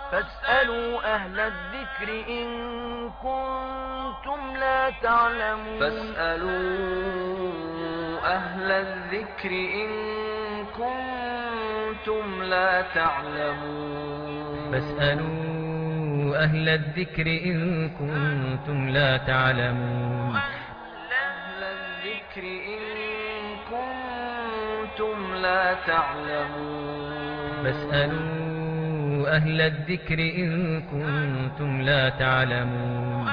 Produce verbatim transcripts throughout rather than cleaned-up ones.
فاسألوا أهل الذكر إن كنتم لا تعلمون فاسألوا أهل الذكر إن كنتم لا تعلمون فاسألوا أهل الذكر إن كنتم لا تعلمون أهل الذكر إن كنتم لا تعلمون فاسألوا أهل الذكر إن كنتم لا تعلمون.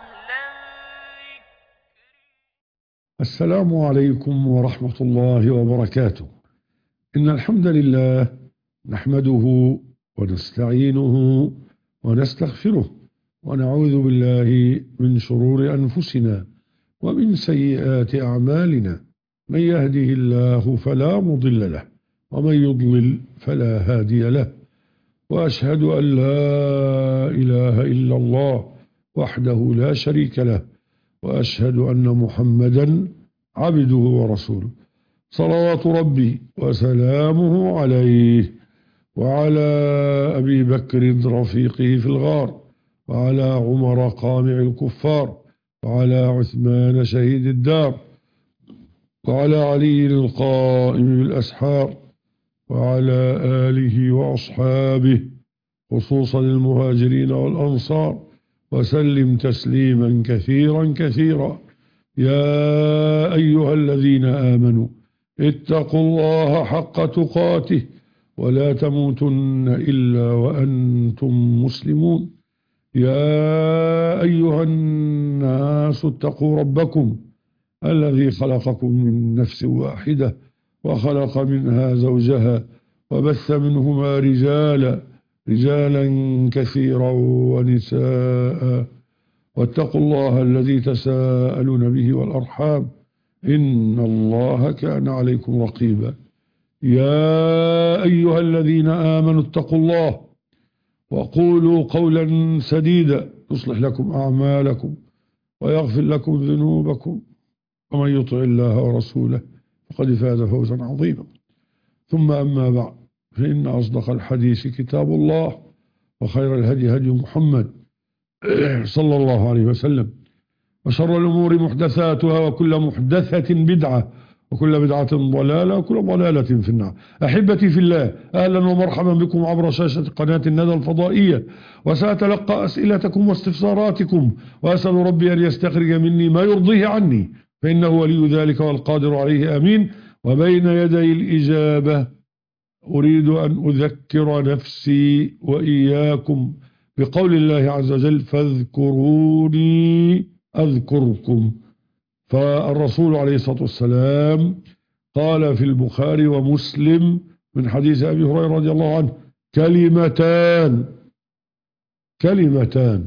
السلام عليكم ورحمة الله وبركاته. إن الحمد لله نحمده ونستعينه ونستغفره ونعوذ بالله من شرور أنفسنا ومن سيئات أعمالنا. من يهده الله فلا مضل له ومن يضلل فلا هادي له، وأشهد أن لا إله إلا الله وحده لا شريك له، وأشهد أن محمدا عبده ورسوله، صلوات ربي وسلامه عليه وعلى أبي بكر رفيقه في الغار، وعلى عمر قامع الكفار، وعلى عثمان شهيد الدار، وعلى علي القائم بالأسحار، وعلى آله وأصحابه خصوصا المهاجرين والأنصار، وسلم تسليما كثيرا كثيرا. يا أيها الذين آمنوا اتقوا الله حق تقاته ولا تموتن إلا وأنتم مسلمون. يا أيها الناس اتقوا ربكم الذي خلقكم من نفس واحدة وخلق منها زوجها وبث منهما رجالا رجالا كثيرا ونساء، واتقوا الله الذي تساءلون به والأرحام إن الله كان عليكم رقيبا. يا أيها الذين آمنوا اتقوا الله وقولوا قولا سديدا يصلح لكم أعمالكم ويغفر لكم ذنوبكم، ومن يطع الله ورسوله فقد فاز فوزا عظيما. ثم أما بعد، فإن أصدق الحديث كتاب الله، وخير الهدي هدي محمد صلى الله عليه وسلم، وشر الأمور محدثاتها، وكل محدثة بدعة، وكل بدعة ضلالة، وكل ضلالة في النار. أحبتي في الله، أهلا ومرحبا بكم عبر شاشة قناة الندى الفضائية، وسأتلقى أسئلتكم واستفساراتكم، وأسأل ربي أن يستخرج مني ما يرضيه عني، فإنه ولي ذلك والقادر عليه، آمين. وبين يدي الإجابة أريد أن أذكر نفسي وإياكم بقول الله عز وجل: فاذكروني أذكركم. فالرسول عليه الصلاة والسلام قال في البخاري ومسلم من حديث أبي هريرة رضي الله عنه: كلمتان كلمتان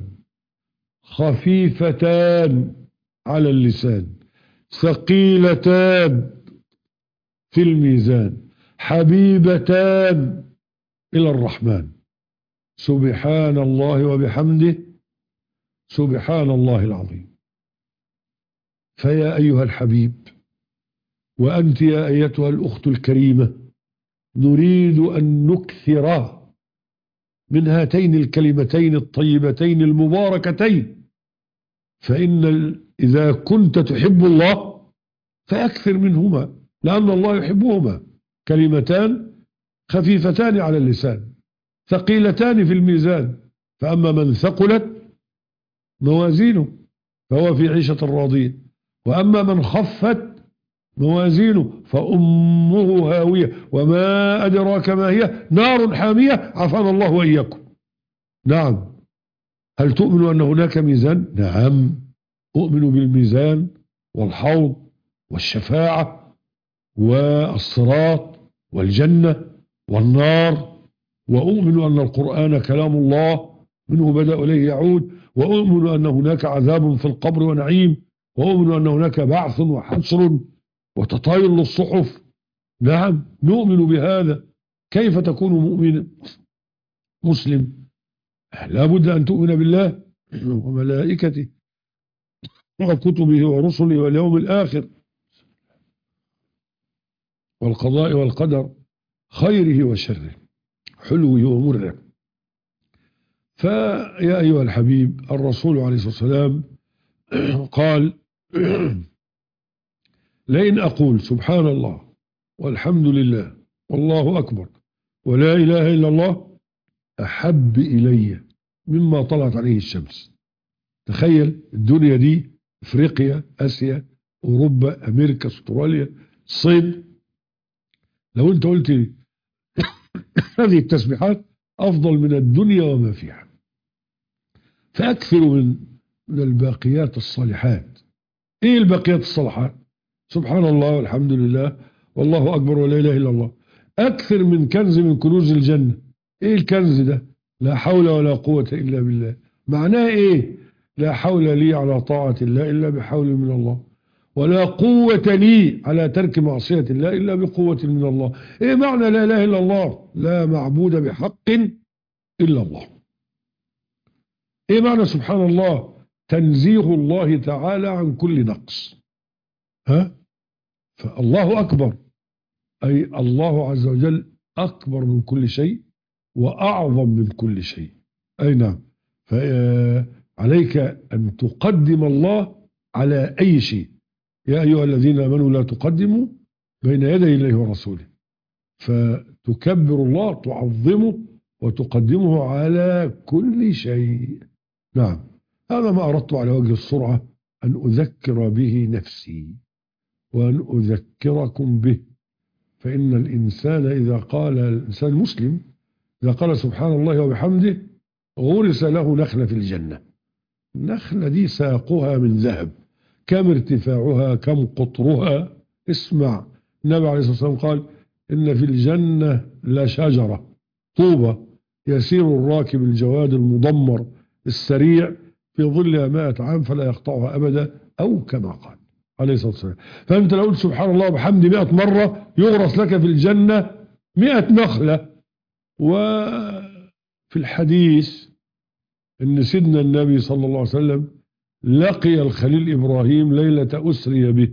خفيفتان على اللسان ثقيلتان في الميزان حبيبتان إلى الرحمن، سبحان الله وبحمده سبحان الله العظيم. فيا أيها الحبيب، وأنت يا أيتها الأخت الكريمة، نريد أن نكثر من هاتين الكلمتين الطيبتين المباركتين، فإن إذا كنت تحب الله فأكثر منهما، لأن الله يحبهما. كلمتان خفيفتان على اللسان ثقيلتان في الميزان، فأما من ثقلت موازينه فهو في عيشة راضية، وأما من خفت موازينه فأمه هاوية، وما أدراك ما هي، نار حامية، عافانا الله وإياكم. نعم. هل تؤمن أن هناك ميزان؟ نعم، أؤمن بالميزان والحوض والشفاعة والصراط والجنة والنار، وأؤمن أن القرآن كلام الله منه بدأ إليه يعود، وأؤمن أن هناك عذاب في القبر ونعيم، وأؤمن أن هناك بعث وحشر وتطاير للصحف. نعم، نؤمن بهذا. كيف تكون مؤمنا مسلم؟ لا بد أن تؤمن بالله وملائكته وكتبه ورسله واليوم الآخر والقضاء والقدر، خيره وشره، حلوه ومره. فيا أيها الحبيب، الرسول عليه الصلاة والسلام قال لئن أقول سبحان الله والحمد لله والله أكبر ولا إله إلا الله أحب إلي مما طلعت عليه الشمس. تخيل الدنيا دي، أفريقيا، آسيا، أوروبا، أمريكا، أستراليا، الصين، لو أنت قلت هذه التسبيحات أفضل من الدنيا وما فيها. فأكثر من من الباقيات الصالحات. إيه الباقيات الصالحات؟ سبحان الله والحمد لله والله أكبر ولا إله إلا الله. أكثر من كنز من كنوز الجنة. إيه الكنز ده؟ لا حول ولا قوة إلا بالله. معناه إيه؟ لا حول لي على طاعة الله إلا بحول من الله، ولا قوة لي على ترك معصية الله إلا بقوة من الله. إيه معنى لا إله إلا الله؟ لا معبود بحق إلا الله. إيه معنى سبحان الله؟ تنزيه الله تعالى عن كل نقص. ها؟ فالله أكبر، أي الله عز وجل أكبر من كل شيء وأعظم من كل شيء. أي نعم. فعليك أن تقدم الله على أي شيء. يا أيها الذين آمنوا لا تقدموا بين يدي الله ورسوله. فتكبر الله، تعظمه وتقدمه على كل شيء. نعم. هذا ما أردت على وجه السرعة أن أذكر به نفسي وأن أذكركم به. فإن الإنسان إذا قال، الإنسان المسلم إذا قال سبحان الله وبحمده غرس له نخلة في الجنة. النخلة دي ساقها من ذهب، كم ارتفاعها كم قطرها. اسمع، النبي عليه الصلاة والسلام قال إن في الجنة لشجرة طوبة يسير الراكب الجواد المضمر السريع في ظلها مائة عام فلا يقطعها أبدا، أو كما قال عليه الصلاة والسلام. فأنت لو قلت سبحان الله وبحمده مئة مرة يغرس لك في الجنة مئة نخلة. وفي الحديث أن سيدنا النبي صلى الله عليه وسلم لقي الخليل إبراهيم ليلة أسري به.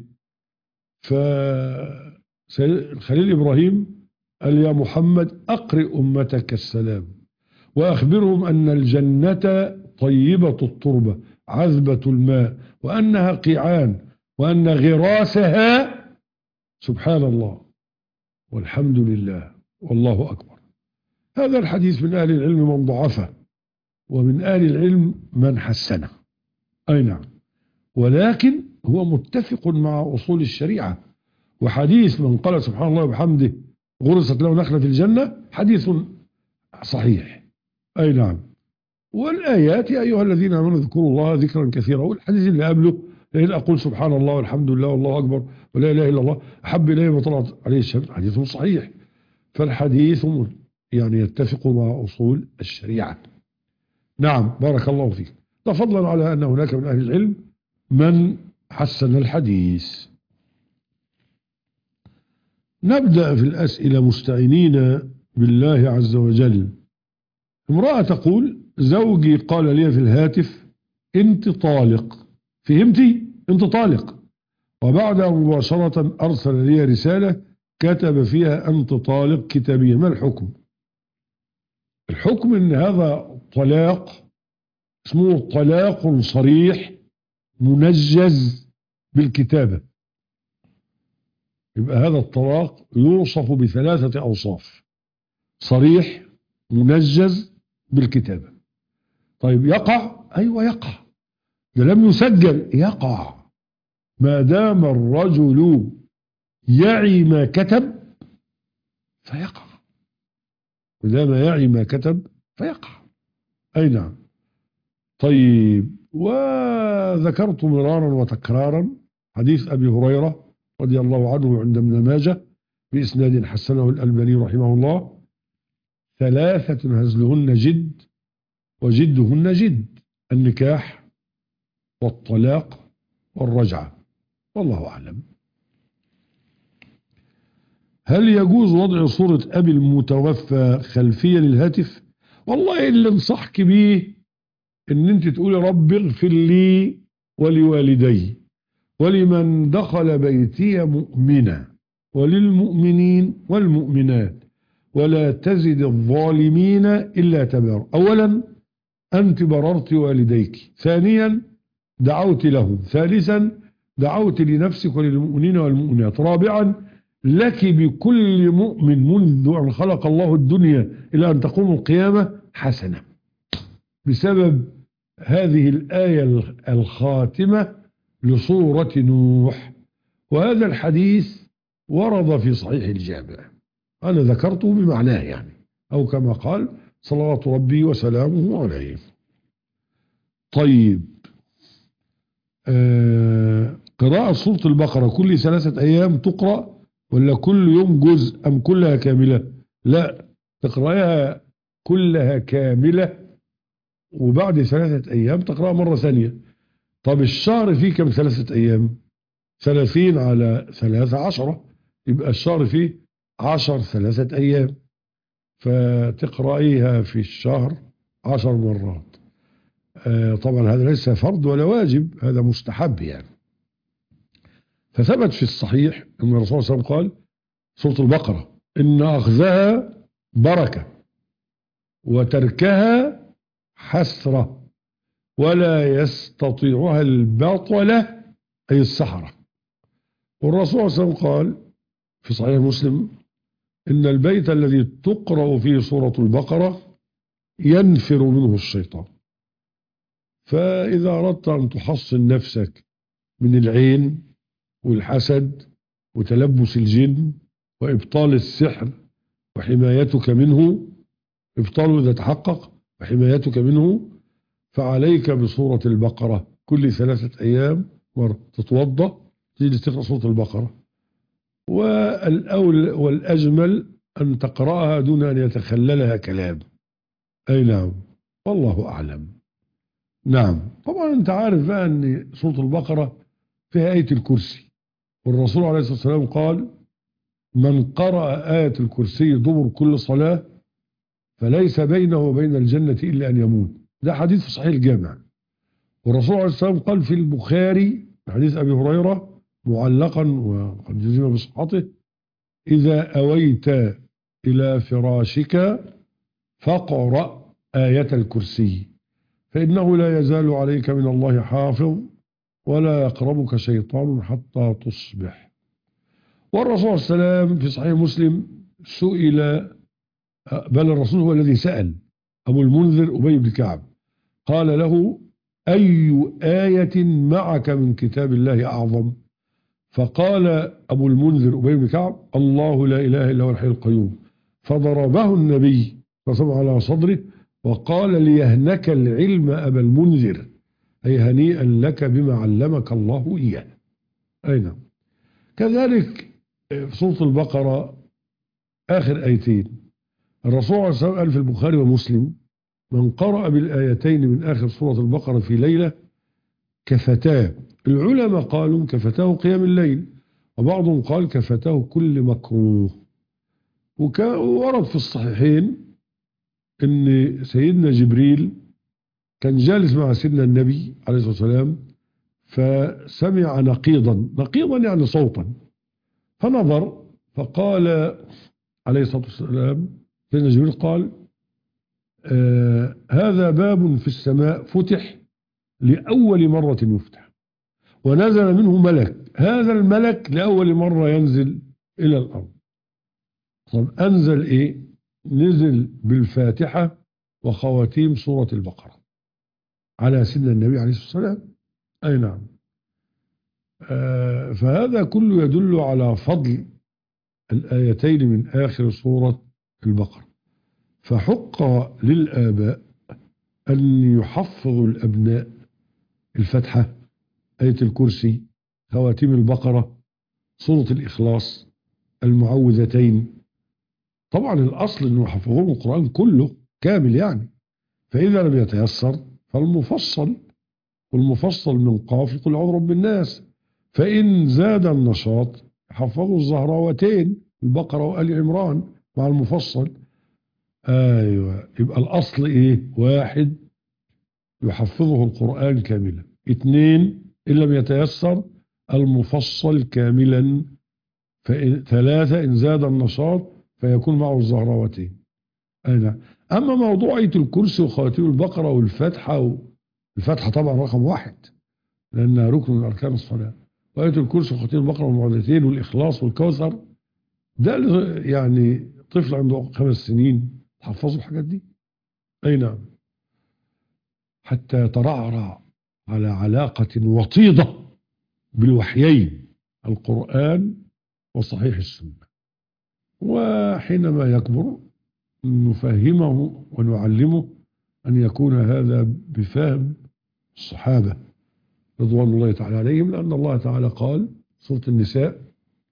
فالخليل إبراهيم قال يا محمد أقرئ أمتك السلام وأخبرهم أن الجنة طيبة التربة عذبة الماء وأنها قيعان وأن غراسها سبحان الله والحمد لله والله أكبر. هذا الحديث من أهل العلم من ضعفه ومن أهل العلم من حسنه. أي نعم. ولكن هو متفق مع أصول الشريعة. وحديث من قال سبحان الله وبحمده غرست له نخلة في الجنة حديث صحيح. أي نعم. والآيات يا أيها الذين آمنوا اذكروا الله ذكرا كثيرا. والحديث اللي قبله لئن أقول سبحان الله والحمد لله والله أكبر ولا إله إلا الله أحب إلي ما طلعت عليه الشمس حديث صحيح. فالحديث يعني يتفق مع أصول الشريعة. نعم بارك الله فيك. ده فضلا على أن هناك من أهل العلم من حسن الحديث. نبدأ في الأسئلة مستعينين بالله عز وجل. امرأة تقول زوجي قال لي في الهاتف انت طالق. فهمتي؟ انت طالق. وبعدها مباشرة أرسل لي رسالة كتب فيها أنت طالق كتابيا. ما الحكم؟ الحكم ان هذا طلاق اسمه طلاق صريح منجز بالكتابة. يبقى هذا الطلاق يوصف بثلاثة أوصاف: صريح منجز بالكتابة. طيب يقع؟ أيوة يقع. ده لم يسجل يقع ما دام الرجل يعي ما كتب فيقع. ما دام يعي ما كتب فيقع. أي نعم. طيب وذكرت مرارا وتكرارا حديث أبي هريرة رضي الله عنه عند ابن ماجه بإسناد حسنه الألباني رحمه الله: ثلاثة هزلهن جد وجدهن جد: النكاح والطلاق والرجعة. والله أعلم. هل يجوز وضع صورة أبي المتوفى خلفية للهاتف؟ والله اللي انصحك بيه ان انت تقولي رب اغفر لي ولوالدي ولمن دخل بيتي مؤمنا وللمؤمنين والمؤمنات ولا تزد الظالمين إلا تبارا. أولا أنت بررت والديك. ثانيا دعوت لهم. ثالثا دعوت لنفسك وللمؤمنين والمؤمنات. رابعا لك بكل مؤمن منذ أن خلق الله الدنيا إلى أن تقوم القيامة حسنة، بسبب هذه الآية الخاتمة لسورة نوح. وهذا الحديث ورد في صحيح الجامع، أنا ذكرته بمعناه يعني، أو كما قال صلوات ربي وسلامه عليه. طيب، آه قراءة سورة البقرة كل ثلاثة أيام تقرأ، ولا كل يوم جزء، أم كلها كاملة؟ لا، تقرأها كلها كاملة، وبعد ثلاثة أيام تقرأها مرة ثانية. طب الشهر فيه كم ثلاثة أيام؟ ثلاثين على ثلاثة عشرة، يبقى الشهر فيه عشر ثلاثة أيام، فتقرأيها في الشهر عشر مرات. آه طبعا هذا ليس فرض ولا واجب، هذا مستحب يعني. فثبت في الصحيح أن الرسول صلى الله عليه وسلم قال سورة البقرة إن أخذها بركة وتركها حسرة ولا يستطيعها البطلة أي السحرة. والرسول صلى الله عليه وسلم قال في صحيح مسلم إن البيت الذي تقرأ فيه سورة البقرة ينفر منه الشيطان. فإذا أردت أن تحصن نفسك من العين والحسد وتلبس الجن وإبطال السحر وحمايتك منه، إبطاله إذا تحقق وحمايتك منه، فعليك بسورة البقرة كل ثلاثة أيام مرة. تتوضأ تيجي تقرأ سورة البقرة، والأول والأجمل أن تقرأها دون أن يتخللها كلام. أي نعم، والله أعلم. نعم، طبعا أنت عارف بقى أن سورة البقرة فيها آية الكرسي، والرسول عليه الصلاة والسلام قال من قرأ آية الكرسي دبر كل صلاة فليس بينه وبين الجنة إلا أن يموت. ده حديث في صحيح الجامع. والرسول عليه الصلاة والسلام قال في البخاري حديث أبي هريرة معلقا وقد جزم بصحته إذا أويت إلى فراشك فاقرأ آية الكرسي فإنه لا يزال عليك من الله حافظ ولا يقربك شيطان حتى تصبح. والرسول صلى الله عليه وسلم في صحيح مسلم سئل، بل الرسول هو الذي سأل أبو المنذر أبي بن كعب، قال له أي آية معك من كتاب الله أعظم؟ فقال أبو المنذر أبي بن كعب الله لا إله إلا هو الحي القيوم. فضربه النبي فصبح على صدره وقال ليهنك العلم أبا المنذر، أي هنيئا لك بما علمك الله إياه. أي نعم. كذلك في سورة البقرة آخر آيتين الرسول عليه الصلاة والسلام قال في البخاري ومسلم من قرأ بالآيتين من آخر سورة البقرة في ليلة كفتاه. العلماء قالوا كفتاه قيام الليل، وبعضهم قال كفتاه كل مكروه. وورد في الصحيحين ان سيدنا جبريل كان جالس مع سيدنا النبي عليه الصلاة والسلام فسمع نقيضا، نقيضا يعني صوتا، فنظر فقال عليه الصلاة والسلام سيدنا جبريل قال آه هذا باب في السماء فتح لأول مرة يفتح ونزل منه ملك، هذا الملك لأول مرة ينزل إلى الأرض. طب أنزل إيه؟ نزل بالفاتحة وخواتيم سورة البقرة على سيدنا النبي عليه الصلاة والسلام. أي نعم. آه فهذا كله يدل على فضل الآيتين من آخر سورة البقرة. فحق للآباء أن يحفظوا الأبناء الفتحة، آية الكرسي، خواتيم البقرة، سورة الإخلاص، المعوذتين. طبعا الأصل أنه يحفظون القرآن كله كامل يعني، فإذا لم يتيسر فالمفصل، والمفصل من قاف قل أعوذ برب الناس. فإن زاد النشاط حفظوا الزهراوتين البقرة وآل عمران مع المفصل. أيوة، يبقى الأصل إيه؟ واحد يحفظه القرآن كاملا، اثنين إن لم يتيسر المفصل كاملا، ثلاثة إن زاد النشاط فيكون معه الزهراوتين. أنا أما موضوع آية الكرسي وخواتيم البقرة والفاتحة و... الفاتحة طبعا رقم واحد لأنها ركن من أركان الصلاة، وآية الكرسي وخواتيم البقرة والمعوذتين والإخلاص والكوثر، ده يعني طفل عنده خمس سنين تحفظوا الحاجات دي. أي نعم، حتى يترعرع على علاقة وطيدة بالوحيين القرآن وصحيح السنة. وحينما يكبر نفهمه ونعلمه أن يكون هذا بفهم الصحابة رضوان الله تعالى عليهم، لأن الله تعالى قال سورة النساء: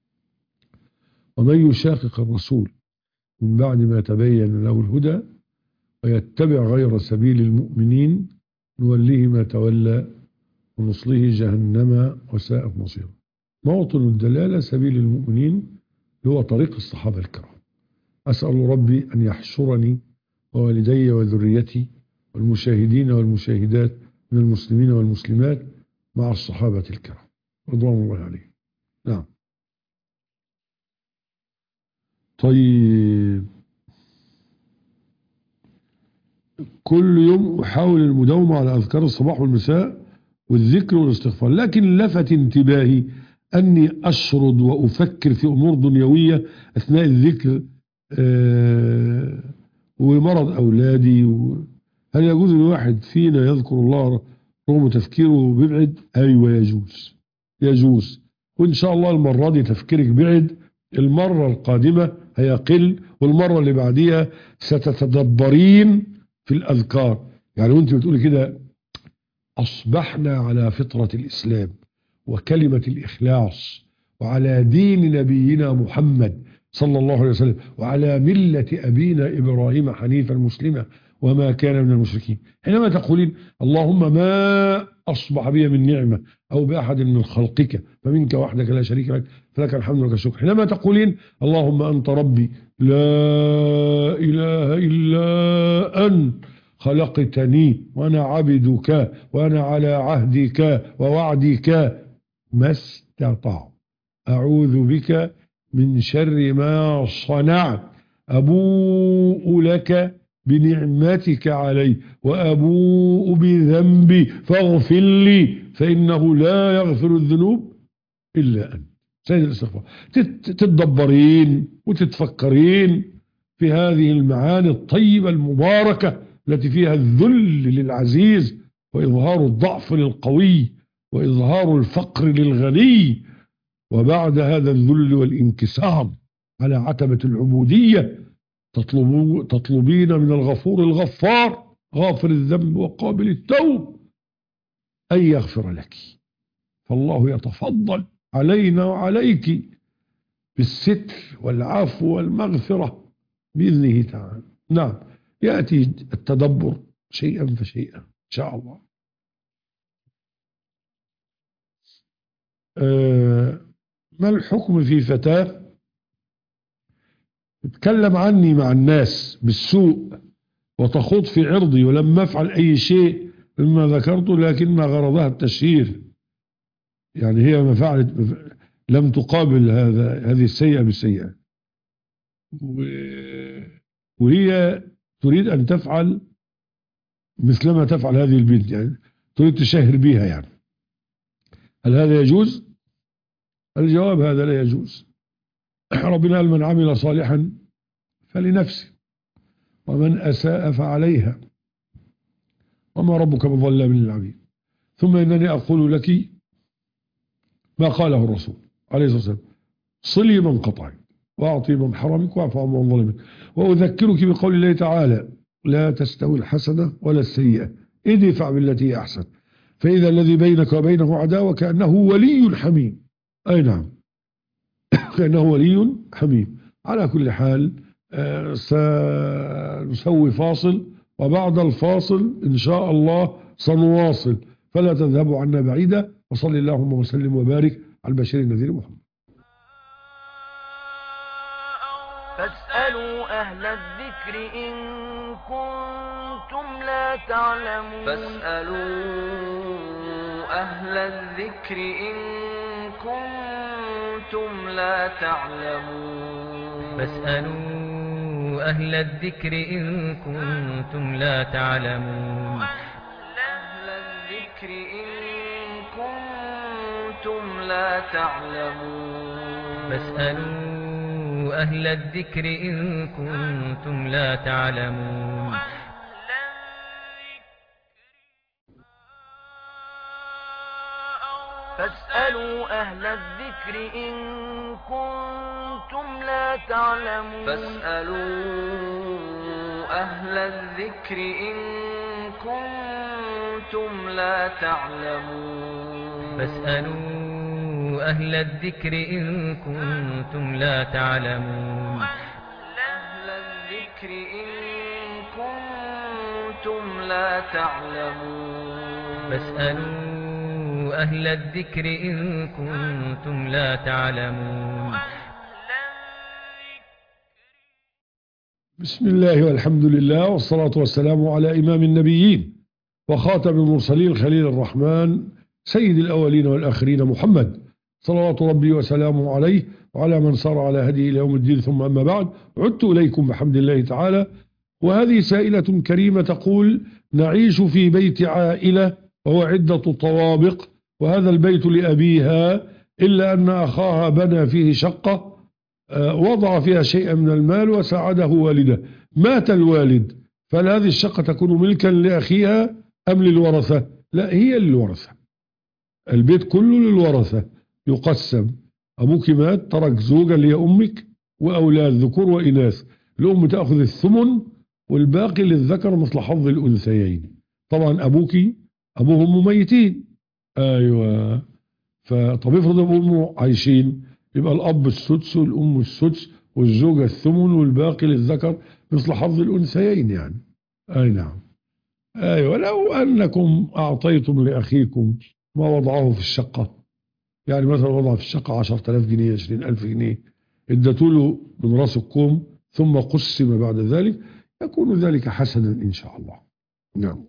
ومن يشاقق الرسول من بعد ما تبين له الهدى ويتبع غير سبيل المؤمنين نوليه ما تولى ونصله جهنم وساءت مصيره. موطن الدلالة سبيل المؤمنين هو طريق الصحابة الكرام. أسأل ربي أن يحشرني ووالدي وذريتي والمشاهدين والمشاهدات من المسلمين والمسلمات مع الصحابة الكرام رضوان الله عليهم. نعم. طيب، كل يوم أحاول المداومة على أذكار الصباح والمساء والذكر والاستغفار، لكن لفت انتباهي أني أشرد وأفكر في أمور دنيوية أثناء الذكر آه ومرض أولادي و... هل يجوز الواحد فينا يذكر الله رغم تفكيره بيبعد؟ أيوة يجوز، يجوز. وإن شاء الله المرة دي تفكيرك بعد، المرة القادمة هيقل، والمرة اللي بعديها ستتدبرين في الأذكار. يعني وانت بتقولي كده أصبحنا على فطرة الإسلام وكلمة الإخلاص وعلى دين نبينا محمد صلى الله عليه وسلم وعلى ملة أبينا إبراهيم حنيفا مسلما وما كان من المشركين. حينما تقولين اللهم ما أصبح بي من نعمة أو بأحد من خلقك فمنك وحدك لا شريك لك فلك الحمد ولك الشكر، حينما تقولين اللهم أنت ربي لا إله إلا أنت خلقتني وأنا عبدك وأنا على عهدك ووعدك ما استطعت أعوذ بك من شر ما صنعت أبوء لك بنعمتك علي وأبوء بذنبي فاغفر لي فإنه لا يغفر الذنوب إلا أنت. سيد الاستغفار، تتدبرين وتتفكرين في هذه المعاني الطيبة المباركة التي فيها الذل للعزيز وإظهار الضعف للقوي وإظهار الفقر للغني، وبعد هذا الذل والانكسار على عتبة العبودية تطلبو تطلبين من الغفور الغفار غافر الذنب وقابل التوب أن يغفر لك، فالله يتفضل علينا وعليك بالستر والعفو والمغفرة بإذنه تعالى. نعم، يأتي التدبر شيئا فشيئا إن شاء الله. أه ما الحكم في فتاة تتكلم عني مع الناس بالسوء وتخوض في عرضي ولم أفعل أي شيء مما ذكرته لكن غرضها التشهير؟ يعني هي ما فعلت، لم تقابل هذا هذه السيئة بالسيئة، وهي تريد أن تفعل مثلما تفعل هذه البنت، يعني تريد تشهر بها. يعني هل هذا يجوز؟ الجواب هذا لا يجوز. ربنا قال من عمل صالحا فلنفسه ومن أساء فعليها وما ربك بظلام للعبيد. ثم إنني أقول لك ما قاله الرسول عليه الصلاة والسلام: صلي من قطعك وأعطي من حرمك واعف عن من ظلمك. وأذكرك بقول الله تعالى: لا تستوي الحسنة ولا السيئة ادفع بالتي هي أحسن فإذا الذي بينك وبينه عداوة كأنه ولي حميم. أي نعم، كأنه ولي حميم. على كل حال آه سنسوي فاصل، وبعد الفاصل إن شاء الله سنواصل، فلا تذهبوا عنا بعيدا. وصلي اللهم وسلم وبارك على البشير النذير محمد. فاسألوا أهل الذكر إن كنتم لا تعلمون. فاسألوا أهل الذكر إن كنتم لا تعلمون. فاسألوا أهل الذكر إن كنتم لا تعلمون أهل الذكر إن كنتم لا تعلمون فاسألوا أهل الذكر إن كنتم لا تعلمون فاسألوا أهل الذكر إن كنتم لا تعلمون فاسألوا أهل الذكر إن كنتم لا تعلمون فاسألوا أهل الذكر إن كنتم لا تعلمون أهل الذكر إن كنتم لا تعلمون فاسألوا أهل الذكر إن كنتم لا تعلمون بسم الله والحمد لله والصلاة والسلام على إمام النبيين وخاتم المرسلين خليل الرحمن سيد الأولين والآخرين محمد صلوات ربي وسلامه عليه وعلى من سار على هديه إلى يوم الدين. ثم أما بعد، عدت إليكم بحمد الله تعالى، وهذه سائلة كريمة تقول: نعيش في بيت عائلة وهو عدة طوابق، وهذا البيت لأبيها، إلا أن أخاها بنى فيه شقة وضع فيها شيئا من المال وساعده والده. مات الوالد، فهل هذه الشقة تكون ملكا لأخيها أم للورثة؟ لا، هي للورثة، البيت كله للورثة، يقسم. أبوك مات ترك زوجة اللي هي أمك وأولاد ذكور وإناث، الأم تأخذ الثمن والباقي للذكر مثل حظ الأنثيين. طبعا أبوك أبوهم ميتين، أيوة، فطب افرض أبوهم عايشين، يبقى الأب السدس والأم السدس والزوجة الثمن والباقي للذكر مثل حظ الأنثيين يعني. أي نعم، أيوة. لو أنكم أعطيتم لأخيكم ما وضعه في الشقة، يعني مثلا وضع في الشقة عشرة آلاف جنيه، عشرين ألف جنيه، اديتوا له من راس الكوم ثم قسم بعد ذلك، يكون ذلك حسنا إن شاء الله. نعم.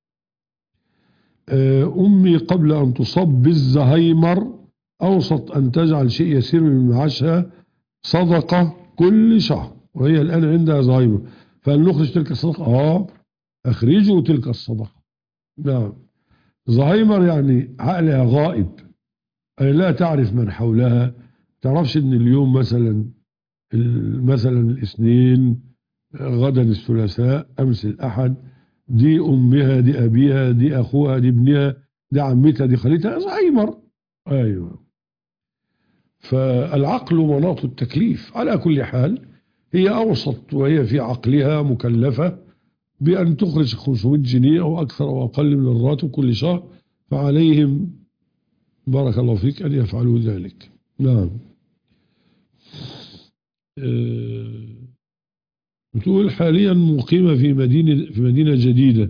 أمي قبل أن تصب بالزهايمر أوصت أن تجعل شيء يسير من معاشها صدقة كل شهر، وهي الآن عندها زهايمر، فهل نخرج تلك الصدقة؟ آه، أخرجوا تلك الصدقة. نعم. زهايمر يعني عقلها غائب، أي لا تعرف من حولها، تعرفش إن اليوم مثلا مثلا الاثنين، غدا الثلاثاء، أمس الأحد، دي أمها، دي أبيها، دي أخوها، دي ابنها، دي عمتها، دي خالتها، زهايمر. أيوة. فالعقل مناط التكليف. على كل حال هي أوسط وهي في عقلها مكلفة بأن تخرج خمسمائة جنيه أو أكثر أو أقل من الراتب كل شهر، فعليهم بارك الله فيك أن يفعلوا ذلك. نعم. أه بتقول حاليا مقيمة في مدينة في مدينة جديدة،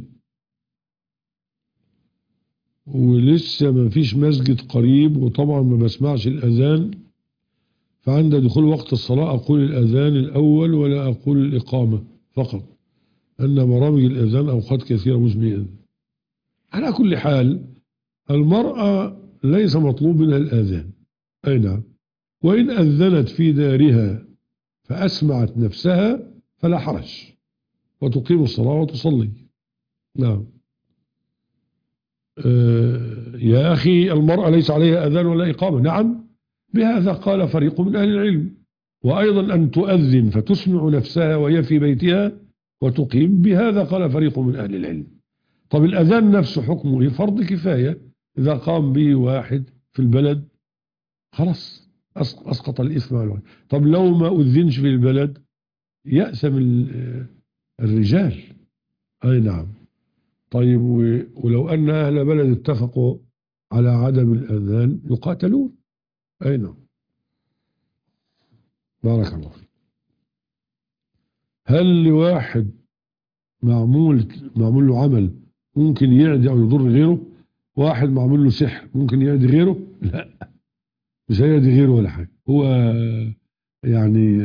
ولسه ما فيش مسجد قريب، وطبعا ما بسمعش الأذان، فعند دخول وقت الصلاة أقول الأذان الأول ولا أقول الإقامة فقط، أن برامج الأذان أوقات كثيرة مزمئة. على كل حال المرأة ليس مطلوب منها الأذان، أي نعم، وإن أذنت في دارها فأسمعت نفسها فلا حرج، وتقيم الصلاة وتصلي. نعم. آه يا أخي، المرأة ليس عليها أذان ولا إقامة. نعم، بهذا قال فريق من أهل العلم. وأيضا أن تؤذن فتسمع نفسها وهي في بيتها وتقيم، بهذا قال فريق من أهل العلم. طب الأذان نفسه حكمه فرض كفاية، إذا قام به واحد في البلد خلاص أسقط الإثم على الواحد. طب لو ما أذنش في البلد يأثم الرجال. أي نعم. طيب، ولو أن أهل بلد اتفقوا على عدم الأذان يقاتلون. أي نعم. بارك الله فيك. هل لواحد معمول معمول له عمل ممكن يعدي أو يضر غيره؟ واحد معمول له سحر ممكن يعدي غيره؟ لا، مش هيعدي غيره ولا حاجة، هو يعني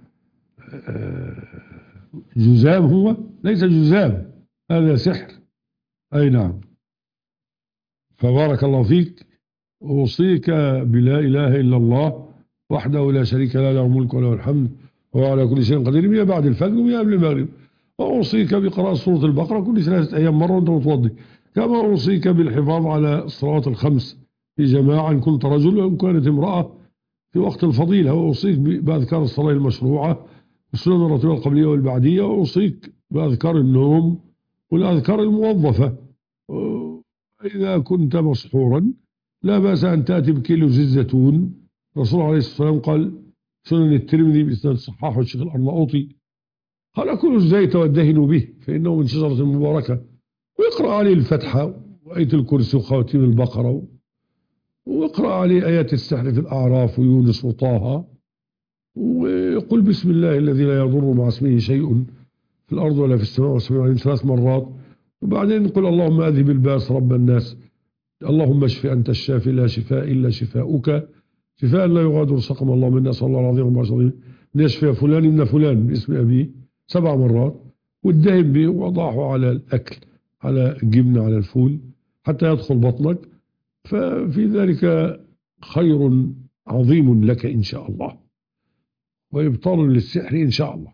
جذام، هو ليس جذام، هذا سحر. أي نعم. فبارك الله فيك. أوصيك بلا إله إلا الله وحده لا شريك له، له الملك وله الحمد وعلى كل شيء قدير، مية بعد الفجر ومية قبل المغرب. وأوصيك بقراءة سورة البقرة كل ثلاثة أيام مرة وأنت متوضي. كما أوصيك بالحفاظ على الصلوات الخمس في جماعة إن كنت رجل وإن كانت امرأة في وقت الفضيلة. وأوصيك بأذكار الصلاة المشروعة والسنن الراتبة القبلية والبعدية. وأوصيك بأذكار النوم والأذكار الموظفة. إذا كنت مسحورا لا بأس أن تأتي بكيلو زيت زيتون. الرسول عليه الصلاة والسلام قال سنن الترمذي بإسناد صححه الشيخ الأرناؤوطي قال كلوا الزيت وادهنوا به فإنه من شجرة مباركة. ويقرأ عليه الفتحة وآية الكرسي وخواتيم البقرة، ويقرأ عليه آيات السحر في الأعراف ويونس وطه، ويقول بسم الله الذي لا يضر مع اسمه شيء في الأرض ولا في السماء والسماء عليهم ثلاث مرات. وبعدين يقول اللهم أذهب الباس رب الناس اللهم اشف أنت الشافي لا شفاء إلا شفاؤك شفاء لا يغادر سقما اللهم إنا نسأل الله العظيم أن يشفي فلان من فلان باسم أبيه سبع مرات. والدهن به وضعه على الأكل على الجبن على الفول حتى يدخل بطنك، ففي ذلك خير عظيم لك إن شاء الله وإبطال للسحر إن شاء الله.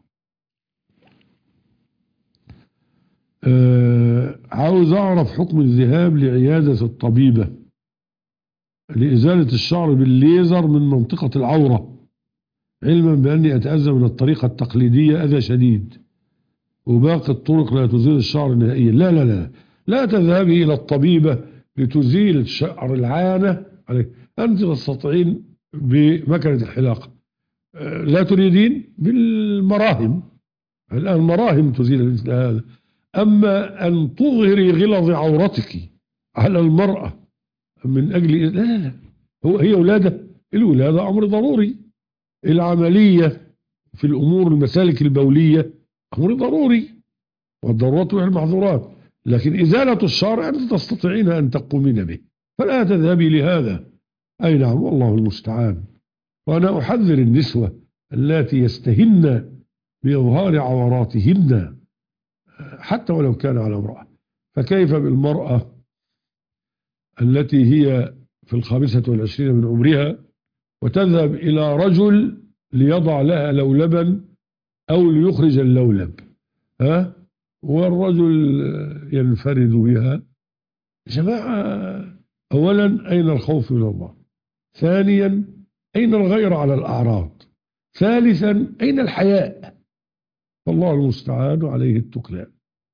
أه عاوز أعرف حكم الذهاب لعيادة الطبيبة لإزالة الشعر بالليزر من منطقة العورة، علما بأني أتأذى من الطريقة التقليدية أذى شديد وباقي الطرق لا تزيل الشعر نهائيا. لا لا لا لا تذهبي إلى الطبيبة لتزيل شعر العانة عليك. أنت تستطيعين بمكنة الحلاقة، لا تريدين بالمراهم. الآن مراهم تزيل مثل هذا. أما أن تظهري غلظ عورتك على المرأة من أجل لا لا لا هو هي ولادة. الولادة أمر ضروري. العملية في الأمور المسالك البولية أمر ضروري والضرورات تبيح المحظورات، لكن إزالة الشعر أنت تستطيعين أن تقومين به، فلا تذهبي لهذا. أي نعم والله المستعان. وأنا أحذر النسوة التي يستهن بإظهار عوراتهن حتى ولو كان على امرأة، فكيف بالمرأة التي هي في الخامسة والعشرين من عمرها وتذهب إلى رجل ليضع لها لولبا أو ليخرج اللولب، ها والرجل ينفرد بها. جماعة، أولا أين الخوف من الله؟ ثانيا أين الغير على الأعراض؟ ثالثا أين الحياء؟ والله المستعان عليه التكلان.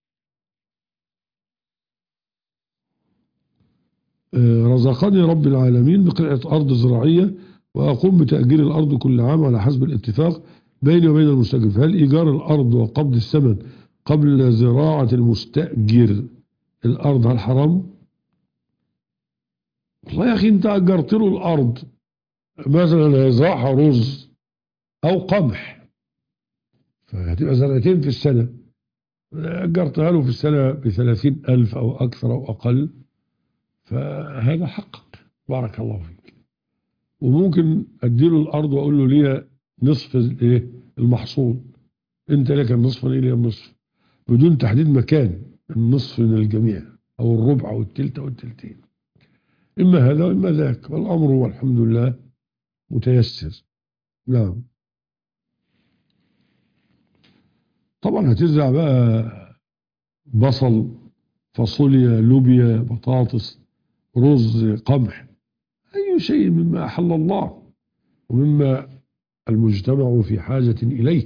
رزقني رب العالمين بقطعة أرض زراعية وأقوم بتأجير الأرض كل عام على حسب الاتفاق بيني وبين المستأجر. هل إيجار الأرض وقبض الثمن قبل زراعة المستأجر الأرض هل حرام؟ والله يا أخي أنت أجرت له الأرض مثلا هيزرعها رز أو قمح فهتبقى زرعتين في السنة، أجرتها له في السنة بثلاثين ألف أو أكثر أو أقل، فهذا حقك بارك الله فيك. وممكن أديله الأرض وأقول له ليها نصف المحصول، أنت لك النصف وأنا لي النصف بدون تحديد مكان، النصف من الجميع أو الربع أو التلت أو التلتين، إما هذا وإما ذاك، والأمر والحمد لله متيسر. نعم. طبعا هتزرع بقى بصل فاصوليا لوبيا بطاطس رز قمح أي شيء مما أحل الله ومما المجتمع في حاجة إليه.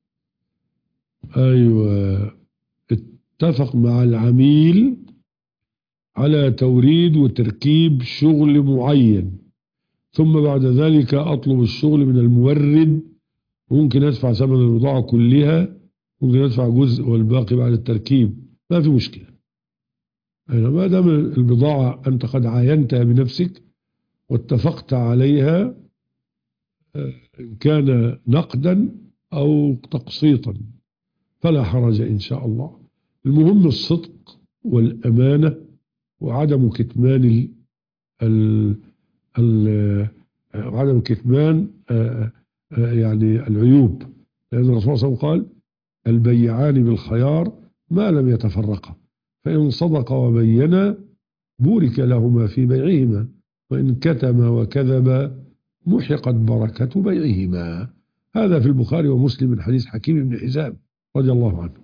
أيوة، اتفق مع العميل على توريد وتركيب شغل معين، ثم بعد ذلك أطلب الشغل من المورد، ممكن أدفع ثمن البضاعة كلها، ممكن أدفع جزء والباقي بعد التركيب، ما في مشكلة. يعني ما دام البضاعة أنت قد عاينتها بنفسك واتفقت عليها إن كان نقدا أو تقسيطا فلا حرج إن شاء الله. المهم الصدق والأمانة وعدم كتمان ال ال ال وعدم كتمان يعني العيوب، لأن الرسول صلى الله عليه وسلم قال البيعان بالخيار ما لم يتفرقا، فإن صدق وبينا بورك لهما في بيعهما، وإن كتم وكذب محقت بركة بيعهما. هذا في البخاري ومسلم من حديث حكيم بن حزام رضي الله عنه.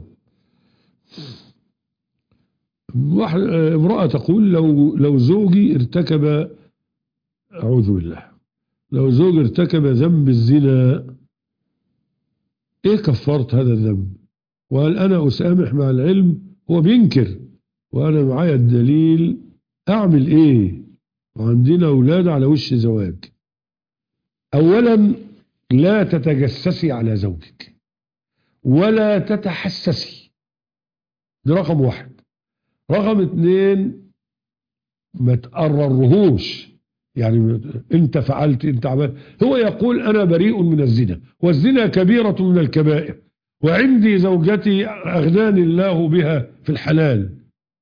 امرأة تقول لو لو زوجي ارتكب، أعوذ بالله، لو زوجي ارتكب ذنب الزنا ايه كفرت هذا الذنب؟ وهل انا اسامح مع العلم هو بينكر وانا معايا الدليل؟ اعمل ايه وعندنا اولاد على وش زواج؟ اولا لا تتجسسي على زوجك ولا تتحسسي، ده رقم واحد. رقم اتنين ما تقررهوش، يعني انت فعلت انت عملت، هو يقول انا بريء من الزنا والزنا كبيرة من الكبائر وعندي زوجتي اغناني الله بها في الحلال.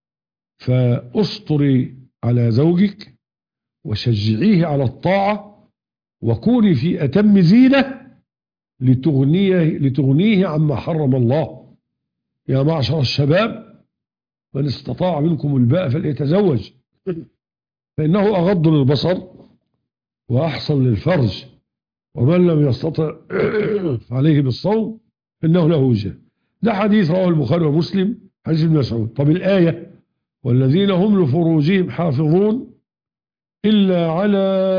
فاسطري على زوجك وشجعيه على الطاعة وكوني في اتم زينة لتغنيه, لتغنيه عما حرم الله. يا معشر الشباب من استطاع منكم الباء فليتزوج فإنه أغض للبصر وأحصن للفرج ومن لم يستطع عليه بالصوم إنه له وجه. ده حديث رواه البخاري ومسلم حديث ابن مسعود. طب الآية والذين هم لفروجهم حافظون إلا على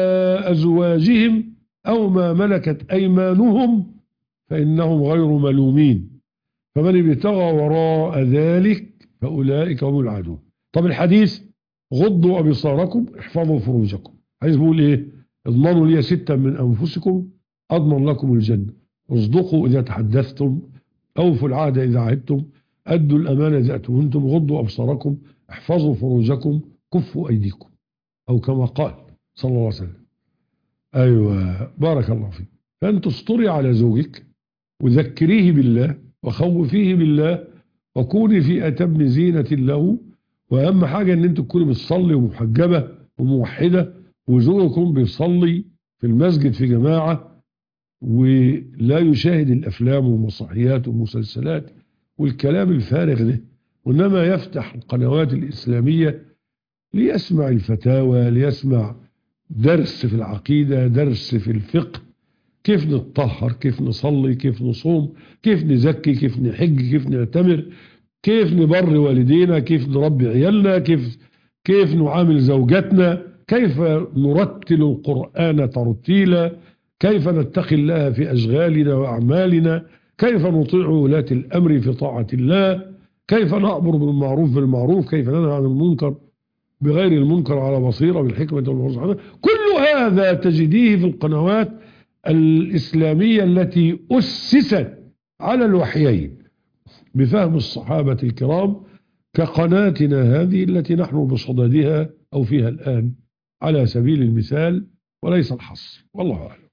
أزواجهم أو ما ملكت أيمانهم فإنهم غير ملومين فمن ابتغى وراء ذلك فأولئك هم العادون. طب الحديث غضوا أبصاركم احفظوا فروجكم، عايز بقول ايه؟ اضمنوا لي ستا من أنفسكم أضمن لكم الجنة، اصدقوا إذا تحدثتم، أوفوا العهد إذا عهدتم، أدوا الأمانة إذا أتمنتم، غضوا أبصاركم احفظوا فروجكم، كفوا أيديكم، أو كما قال صلى الله عليه وسلم. أيوة بارك الله فيك. فأنت استري على زوجك وذكريه بالله وخوفيه بالله وكوني في أتم زينة له. وأهم حاجة أن أنت تكوني بتصلي ومحجبة وموحدة وزوجكم بيصلي في المسجد في جماعة ولا يشاهد الأفلام والمسرحيات والمسلسلات والكلام الفارغ ده، وإنما يفتح القنوات الإسلامية ليسمع الفتاوى، ليسمع درس في العقيدة، درس في الفقه، كيف نتطهر، كيف نصلي، كيف نصوم، كيف نزكي، كيف نحج، كيف نعتمر، كيف نبر والدينا، كيف نربي عيالنا، كيف كيف نعامل زوجاتنا، كيف نرتل القرآن ترتيلا، كيف نتقي الله في أشغالنا وأعمالنا، كيف نطيع ولاة الأمر في طاعة الله، كيف نأمر بالمعروف بالمعروف، كيف ننهى عن المنكر بغير المنكر على بصيرة بالحكمة والموعظة. كل هذا تجديه في القنوات الإسلامية التي أسست على الوحيين بفهم الصحابة الكرام كقناتنا هذه التي نحن بصددها أو فيها الآن على سبيل المثال وليس الحصر، والله أعلم.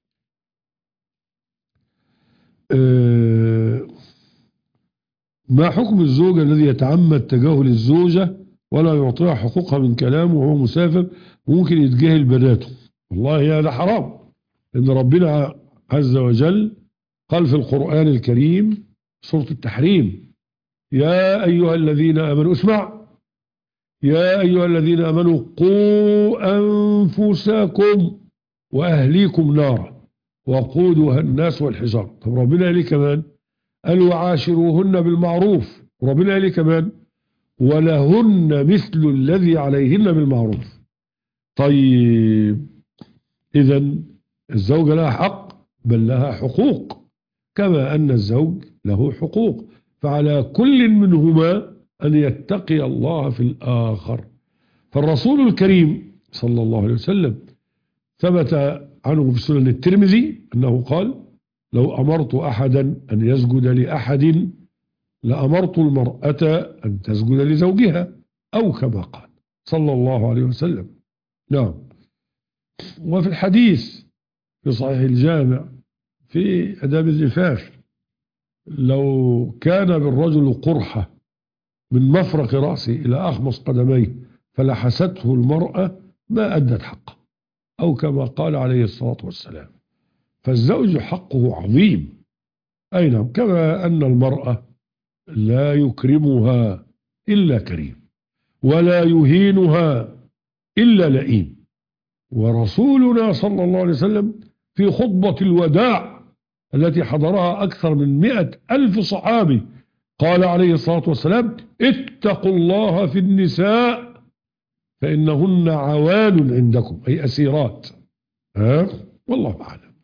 أه ما حكم الزوج الذي يتعمد تجاهل الزوجة ولا يعطيها حقوقها من كلامه وهو مسافر ممكن يتجاهل بناته؟ والله هذا حرام، إن ربنا عز وجل قال في القرآن الكريم سورة التحريم: يا أيها الذين آمنوا، اسمع، يا أيها الذين آمنوا قوا أنفسكم وأهليكم نارا وقودها الناس والحجارة. طب ربنا قال لي كمان قال وعاشروهن بالمعروف، وربنا قال لي كمان ولهن مثل الذي عليهن بالمعروف. طيب إذن الزوجة لها حق بل لها حقوق كما أن الزوج له حقوق، فعلى كل منهما أن يتقي الله في الآخر. فالرسول الكريم صلى الله عليه وسلم ثبت عنه في سنن الترمذي أنه قال: لو أمرت أحدا أن يسجد لأحد لأمرت المرأة أن تسجد لزوجها، أو كما قال صلى الله عليه وسلم. نعم. وفي الحديث في صحيح الجامع في آداب الزفاف: لو كان بالرجل قرحة من مفرق رأسه إلى أخمص قدميه فلحسته المرأة ما أدت حقه، أو كما قال عليه الصلاة والسلام. فالزوج حقه عظيم، أي نعم، كما أن المرأة لا يكرمها إلا كريم ولا يهينها إلا لئيم. ورسولنا صلى الله عليه وسلم في خطبة الوداع التي حضرها أكثر من مئة ألف صحابي. قال عليه الصلاة والسلام: اتقوا الله في النساء فإنهن عوان عندكم، أي أسيرات. ها؟ والله أعلم.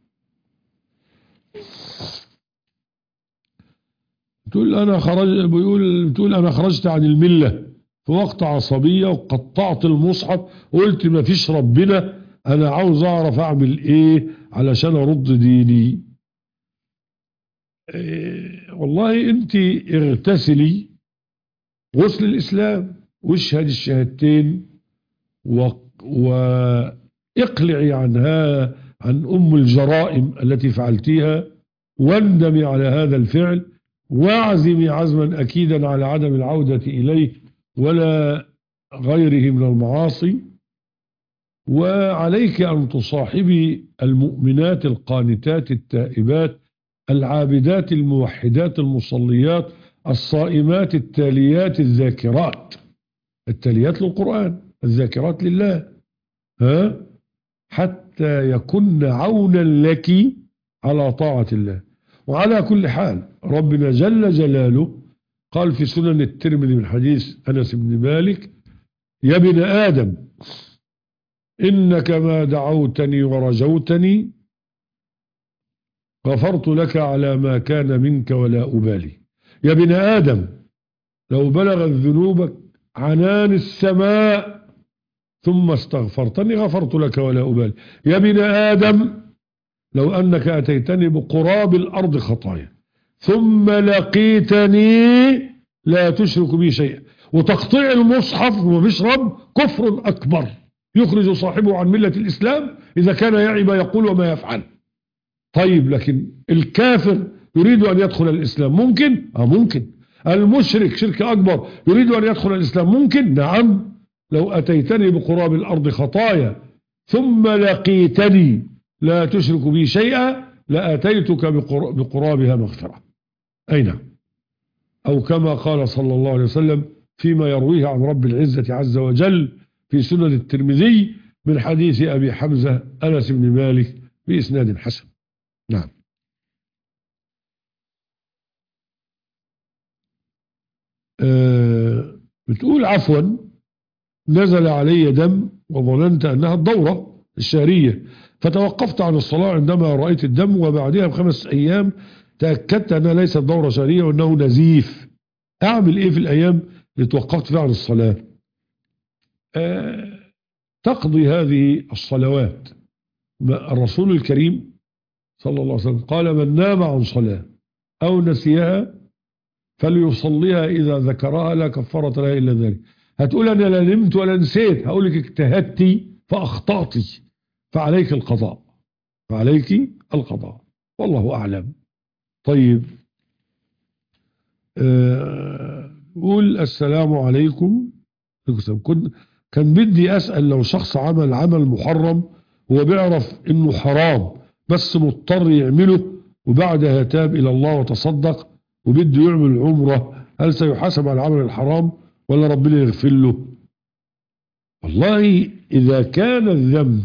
تقول أنا خرج بيقول تقول أنا خرجت عن الملة في وقت عصبية وقطعت المصحف وقلت ما فيش ربنا، أنا عاوز أعرف أعمل إيه علشان أرد ديني. إيه والله أنت اغتسلي غسل الإسلام واشهد الشهادتين واقلعي عنها عن أم الجرائم التي فعلتيها، واندمي على هذا الفعل، واعزمي عزما أكيدا على عدم العودة إليه ولا غيره من المعاصي. وعليك أن تصاحبي المؤمنات القانتات التائبات العابدات الموحدات المصليات الصائمات التاليات الذاكرات، التاليات للقرآن الذاكرات لله، ها، حتى يكن عونا لك على طاعة الله. وعلى كل حال ربنا جل جلاله قال في سنن الترمذي من حديث أنس بن مالك: يا ابن آدم إنك ما دعوتني ورجوتني غفرت لك على ما كان منك ولا أبالي. يا ابن آدم لو بلغت ذنوبك عنان السماء ثم استغفرتني غفرت لك ولا أبالي. يا ابن آدم لو أنك أتيتني بقراب الأرض خطايا ثم لقيتني لا تشرك بي شيئا. وتقطيع المصحف ومفيش رب كفر أكبر يخرج صاحبه عن ملة الإسلام إذا كان يعي ما يقول وما يفعل. طيب لكن الكافر يريد أن يدخل الإسلام ممكن؟ آه ممكن. المشرك شرك أكبر يريد أن يدخل الإسلام ممكن؟ نعم. لو أتيتني بقراب الأرض خطايا ثم لقيتني لا تشرك بي شيئا لأتيتك بقرابها مغفرة. أي نعم. أو كما قال صلى الله عليه وسلم فيما يرويه عن رب العزة عز وجل في سنن الترمذي من حديث أبي حمزة أنس بن مالك بإسناد حسن. نعم. أه بتقول عفوا نزل علي دم وظننت أنها الدورة الشهرية فتوقفت عن الصلاة عندما رأيت الدم، وبعدها بخمس أيام تأكدت أنها ليست دورة شهرية وأنه نزيف. أعمل إيه في الأيام اللي توقفت فيها عن الصلاة؟ أه تقضي هذه الصلوات. الرسول الكريم صلى الله عليه وسلم قال: من نام عن صلاة أو نسيها فليصليها إذا ذكرها لا كفارة لها إلا ذلك. هتقول أنا لا نمت ولا نسيت، هقول لك اجتهدتي فأخطأتي فعليك القضاء، فعليك القضاء والله أعلم. طيب أه قول السلام عليكم. كنت كان بدي أسأل لو شخص عمل عمل محرم هو بيعرف إنه حرام بس مضطر يعمله وبعدها تاب إلى الله وتصدق وبده يعمل عمرة، هل سيحاسب على العمل الحرام ولا ربنا يغفر له؟ والله إذا كان الذنب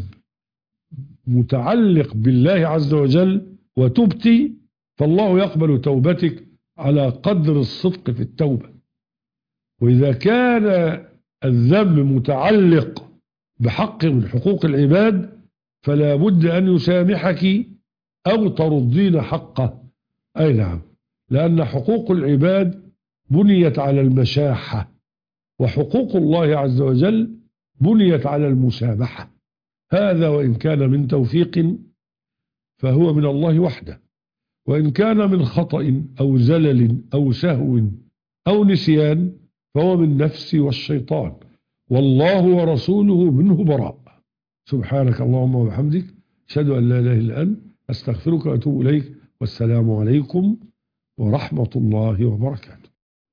متعلق بالله عز وجل وتبتي فالله يقبل توبتك على قدر الصدق في التوبة. وإذا كان الذنب متعلق بحق من حقوق العباد فلا بد أن يسامحك أو تردين حقه. أي نعم، لأن حقوق العباد بنيت على المشاحة وحقوق الله عز وجل بنيت على المسامحة. هذا وإن كان من توفيق فهو من الله وحده، وإن كان من خطأ أو زلل أو سهو أو نسيان فهو من نفسي والشيطان، والله ورسوله منه براء. سبحانك اللهم وبحمدك أشهد أن لا إله إلا أنت أستغفرك وأتوب إليك، والسلام عليكم ورحمة الله وبركاته.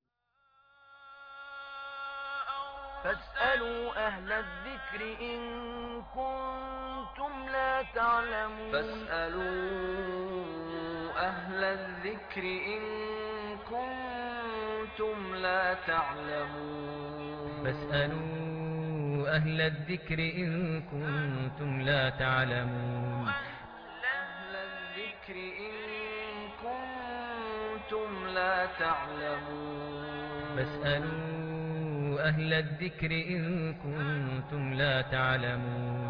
فاسألوا أهل الذكر إن كنتم لا تعلمون فاسألوا أهل الذكر إن كنتم لا تعلمون فاسألوا أهل الذكر إن كنتم لا تعلمون أهل الذكر إن لا تعلمون فاسألوا أهل الذكر إن كنتم لا تعلمون